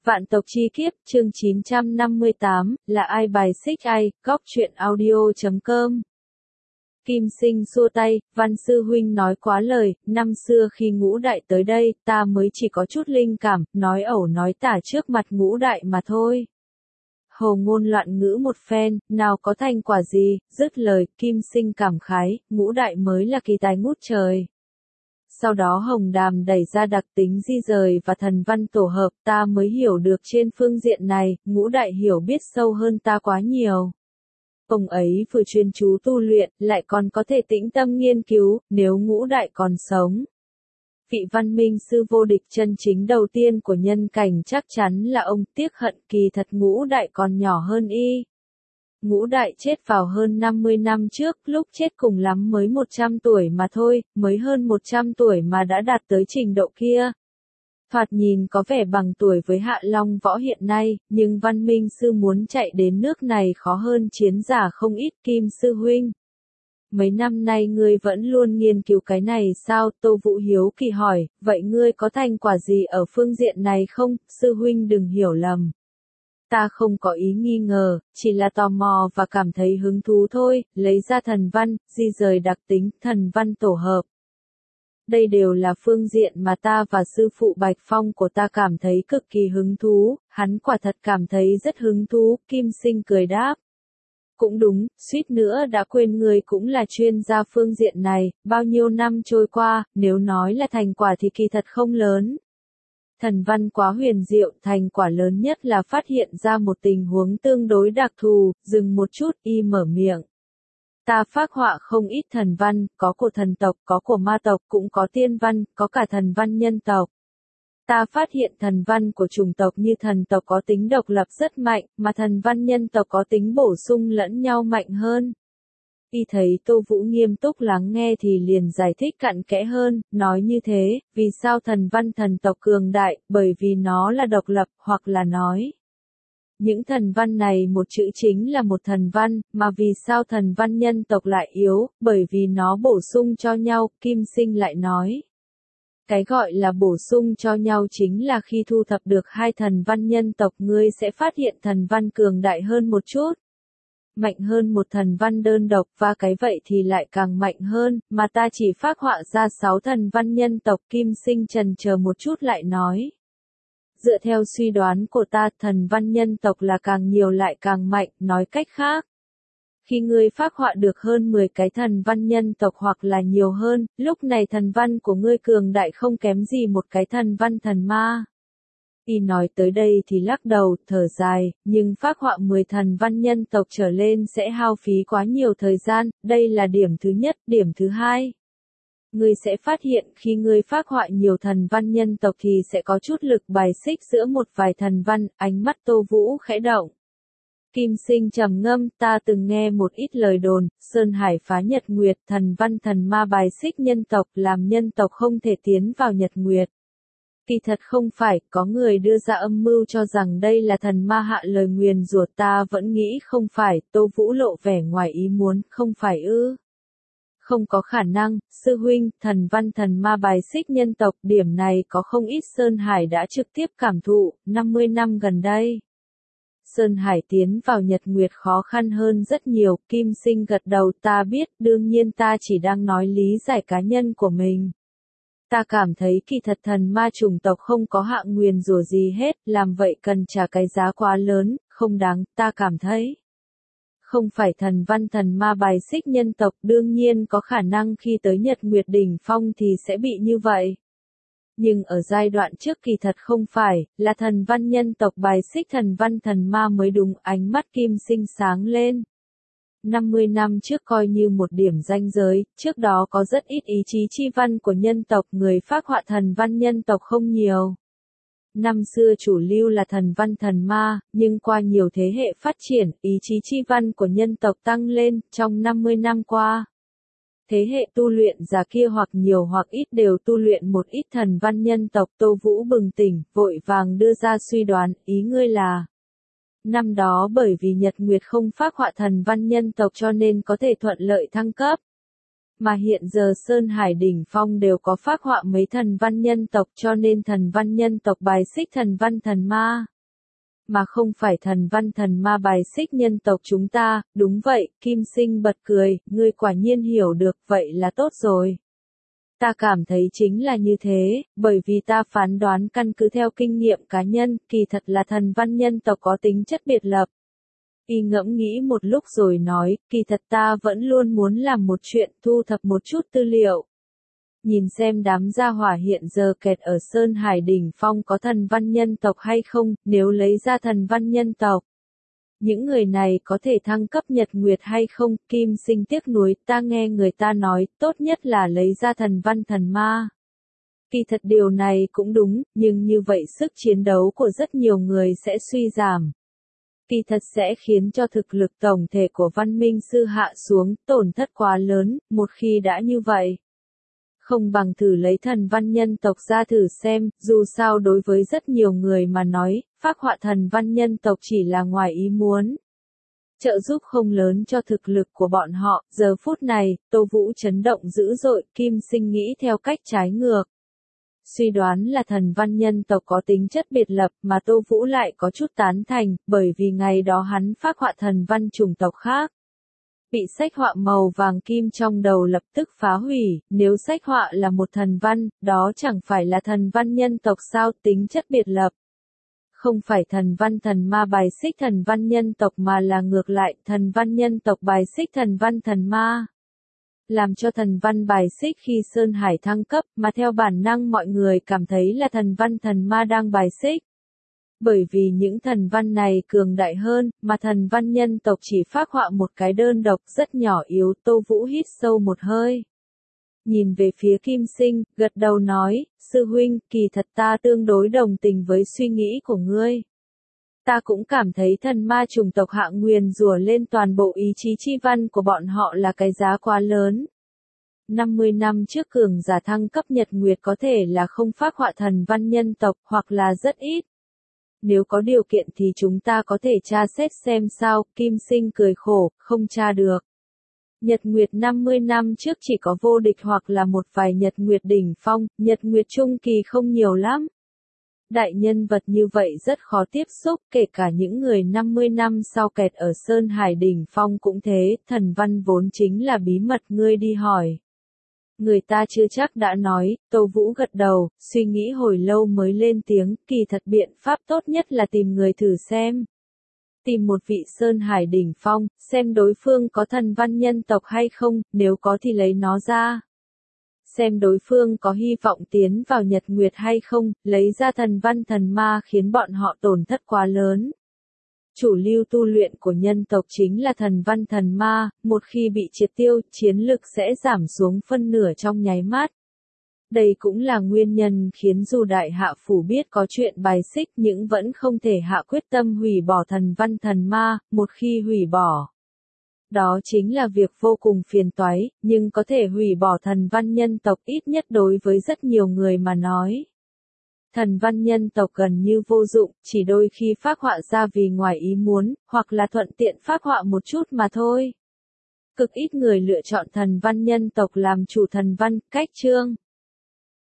Vạn tộc chi kiếp, chương 958, là ai bài xích ai, góc truyện audio.com. Kim Sinh xua tay, Văn sư huynh nói quá lời, năm xưa khi Ngũ Đại tới đây, ta mới chỉ có chút linh cảm, nói ẩu nói tả trước mặt Ngũ Đại mà thôi. Hồ ngôn loạn ngữ một phen, nào có thành quả gì, dứt lời, Kim Sinh cảm khái, Ngũ Đại mới là kỳ tài ngút trời. Sau đó Hồng Đàm đẩy ra đặc tính di rời và thần văn tổ hợp, ta mới hiểu được trên phương diện này, Ngũ Đại hiểu biết sâu hơn ta quá nhiều. Ông ấy vừa chuyên chú tu luyện, lại còn có thể tĩnh tâm nghiên cứu, nếu Ngũ Đại còn sống. Vị văn minh sư vô địch chân chính đầu tiên của nhân cảnh chắc chắn là ông, tiếc hận kỳ thật Ngũ Đại còn nhỏ hơn y. Ngũ Đại chết vào hơn 50 năm trước, lúc chết cùng lắm mới 100 tuổi mà thôi, mới hơn 100 tuổi mà đã đạt tới trình độ kia. Thoạt nhìn có vẻ bằng tuổi với Hạ Long Võ hiện nay, nhưng văn minh sư muốn chạy đến nước này khó hơn chiến giả không ít. Kim sư huynh. Mấy năm nay ngươi vẫn luôn nghiên cứu cái này sao? Tô Vũ hiếu kỳ hỏi, vậy ngươi có thành quả gì ở phương diện này không? Sư huynh đừng hiểu lầm. Ta không có ý nghi ngờ, chỉ là tò mò và cảm thấy hứng thú thôi, lấy ra thần văn, di rời đặc tính, thần văn tổ hợp. Đây đều là phương diện mà ta và sư phụ Bạch Phong của ta cảm thấy cực kỳ hứng thú, hắn quả thật cảm thấy rất hứng thú, Kim Sinh cười đáp. Cũng đúng, suýt nữa đã quên người cũng là chuyên gia phương diện này, bao nhiêu năm trôi qua, nếu nói là thành quả thì kỳ thật không lớn. Thần văn quá huyền diệu, thành quả lớn nhất là phát hiện ra một tình huống tương đối đặc thù, dừng một chút, y mở miệng. Ta phác họa không ít thần văn, có của thần tộc, có của ma tộc, cũng có tiên văn, có cả thần văn nhân tộc. Ta phát hiện thần văn của chủng tộc như thần tộc có tính độc lập rất mạnh, mà thần văn nhân tộc có tính bổ sung lẫn nhau mạnh hơn. Y thấy Tô Vũ nghiêm túc lắng nghe thì liền giải thích cặn kẽ hơn, nói như thế, vì sao thần văn thần tộc cường đại, bởi vì nó là độc lập, hoặc là nói. Những thần văn này một chữ chính là một thần văn, mà vì sao thần văn nhân tộc lại yếu, bởi vì nó bổ sung cho nhau, Kim Sinh lại nói. Cái gọi là bổ sung cho nhau chính là khi thu thập được hai thần văn nhân tộc ngươi sẽ phát hiện thần văn cường đại hơn một chút. Mạnh hơn một thần văn đơn độc và cái vậy thì lại càng mạnh hơn, mà ta chỉ phác họa ra 6 thần văn nhân tộc. Kim Sinh chần chờ một chút lại nói. Dựa theo suy đoán của ta, thần văn nhân tộc là càng nhiều lại càng mạnh, nói cách khác. Khi ngươi phác họa được hơn 10 cái thần văn nhân tộc hoặc là nhiều hơn, lúc này thần văn của ngươi cường đại không kém gì một cái thần văn thần ma. Y nói tới đây thì lắc đầu, thở dài, nhưng phác họa 10 thần văn nhân tộc trở lên sẽ hao phí quá nhiều thời gian, đây là điểm thứ nhất. Điểm thứ hai. Ngươi sẽ phát hiện khi ngươi phác họa nhiều thần văn nhân tộc thì sẽ có chút lực bài xích giữa một vài thần văn, ánh mắt Tô Vũ khẽ động. Kim Sinh trầm ngâm, ta từng nghe một ít lời đồn, Sơn Hải phá Nhật Nguyệt, thần văn thần ma bài xích nhân tộc, làm nhân tộc không thể tiến vào Nhật Nguyệt. Kỳ thật không phải, có người đưa ra âm mưu cho rằng đây là thần ma hạ lời nguyền rủa, ta vẫn nghĩ không phải. Tô Vũ lộ vẻ ngoài ý muốn, không phải ư? Không có khả năng, sư huynh, thần văn thần ma bài xích nhân tộc, điểm này có không ít Sơn Hải đã trực tiếp cảm thụ, 50 năm gần đây. Sơn Hải tiến vào Nhật Nguyệt khó khăn hơn rất nhiều, Kim Sinh gật đầu, ta biết, đương nhiên ta chỉ đang nói lý giải cá nhân của mình. Ta cảm thấy kỳ thật thần ma chủng tộc không có hạ nguyền rủa gì hết, làm vậy cần trả cái giá quá lớn, không đáng, ta cảm thấy. Không phải thần văn thần ma bài xích nhân tộc, đương nhiên có khả năng khi tới Nhật Nguyệt đỉnh phong thì sẽ bị như vậy. Nhưng ở giai đoạn trước kỳ thật không phải, là thần văn nhân tộc bài xích thần văn thần ma mới đúng, ánh mắt Kim Sinh sáng lên. 50 năm trước coi như một điểm ranh giới, trước đó có rất ít ý chí chi văn của nhân tộc, người phác họa thần văn nhân tộc không nhiều. Năm xưa chủ lưu là thần văn thần ma, nhưng qua nhiều thế hệ phát triển, ý chí chi văn của nhân tộc tăng lên, trong 50 năm qua. Thế hệ tu luyện giả kia hoặc nhiều hoặc ít đều tu luyện một ít thần văn nhân tộc. Tô Vũ bừng tỉnh, vội vàng đưa ra suy đoán, ý ngươi là. Năm đó bởi vì Nhật Nguyệt không phác họa thần văn nhân tộc cho nên có thể thuận lợi thăng cấp. Mà hiện giờ Sơn Hải đỉnh phong đều có phác họa mấy thần văn nhân tộc cho nên thần văn nhân tộc bài xích thần văn thần ma. Mà không phải thần văn thần ma bài xích nhân tộc chúng ta, đúng vậy, Kim Sinh bật cười, ngươi quả nhiên hiểu được, vậy là tốt rồi. Ta cảm thấy chính là như thế, bởi vì ta phán đoán căn cứ theo kinh nghiệm cá nhân, kỳ thật là thần văn nhân tộc có tính chất biệt lập. Y ngẫm nghĩ một lúc rồi nói, kỳ thật ta vẫn luôn muốn làm một chuyện, thu thập một chút tư liệu. Nhìn xem đám gia hỏa hiện giờ kẹt ở Sơn Hải Đỉnh Phong có thần văn nhân tộc hay không, nếu lấy ra thần văn nhân tộc. Những người này có thể thăng cấp nhật nguyệt hay không, Kim Sinh tiếc nuối, ta nghe người ta nói, tốt nhất là lấy ra thần văn thần ma. Kỳ thật điều này cũng đúng, nhưng như vậy sức chiến đấu của rất nhiều người sẽ suy giảm. Kỳ thật sẽ khiến cho thực lực tổng thể của văn minh sư hạ xuống, tổn thất quá lớn, một khi đã như vậy. Không bằng thử lấy thần văn nhân tộc ra thử xem, dù sao đối với rất nhiều người mà nói, phác họa thần văn nhân tộc chỉ là ngoài ý muốn. Trợ giúp không lớn cho thực lực của bọn họ, giờ phút này, Tô Vũ chấn động dữ dội, Kim Sinh nghĩ theo cách trái ngược. Suy đoán là thần văn nhân tộc có tính chất biệt lập mà Tô Vũ lại có chút tán thành, bởi vì ngày đó hắn phác họa thần văn chủng tộc khác. Bị sách họa màu vàng kim trong đầu lập tức phá hủy, nếu sách họa là một thần văn, đó chẳng phải là thần văn nhân tộc sao, tính chất biệt lập. Không phải thần văn thần ma bài xích thần văn nhân tộc mà là ngược lại, thần văn nhân tộc bài xích thần văn thần ma. Làm cho thần văn bài xích khi Sơn Hải thăng cấp, mà theo bản năng mọi người cảm thấy là thần văn thần ma đang bài xích. Bởi vì những thần văn này cường đại hơn, mà thần văn nhân tộc chỉ phác họa một cái đơn độc rất nhỏ yếu. Tô Vũ hít sâu một hơi. Nhìn về phía Kim Sinh, gật đầu nói, sư huynh, kỳ thật ta tương đối đồng tình với suy nghĩ của ngươi. Ta cũng cảm thấy thần ma chủng tộc hạ nguyền rủa lên toàn bộ ý chí chi văn của bọn họ là cái giá quá lớn. 50 năm trước cường giả thăng cấp nhật nguyệt có thể là không phác họa thần văn nhân tộc hoặc là rất ít. Nếu có điều kiện thì chúng ta có thể tra xét xem sao, Kim Sinh cười khổ, không tra được. Nhật nguyệt 50 năm trước chỉ có vô địch hoặc là một vài nhật nguyệt đỉnh phong, nhật nguyệt trung kỳ không nhiều lắm. Đại nhân vật như vậy rất khó tiếp xúc, kể cả những người 50 năm sau kẹt ở Sơn Hải Đỉnh Phong cũng thế, thần văn vốn chính là bí mật, ngươi đi hỏi. Người ta chưa chắc đã nói, Tô Vũ gật đầu, suy nghĩ hồi lâu mới lên tiếng, kỳ thật biện pháp tốt nhất là tìm người thử xem. Tìm một vị Sơn Hải Đỉnh Phong, xem đối phương có thần văn nhân tộc hay không, nếu có thì lấy nó ra. Xem đối phương có hy vọng tiến vào nhật nguyệt hay không, lấy ra thần văn thần ma khiến bọn họ tổn thất quá lớn. Chủ lưu tu luyện của nhân tộc chính là thần văn thần ma, một khi bị triệt tiêu, chiến lực sẽ giảm xuống phân nửa trong nháy mắt. Đây cũng là nguyên nhân khiến dù đại hạ phủ biết có chuyện bài xích nhưng vẫn không thể hạ quyết tâm hủy bỏ thần văn thần ma, một khi hủy bỏ. Đó chính là việc vô cùng phiền toái, nhưng có thể hủy bỏ thần văn nhân tộc ít nhất đối với rất nhiều người mà nói. Thần văn nhân tộc gần như vô dụng, chỉ đôi khi phác họa ra vì ngoài ý muốn, hoặc là thuận tiện phác họa một chút mà thôi. Cực ít người lựa chọn thần văn nhân tộc làm chủ thần văn, cách chương.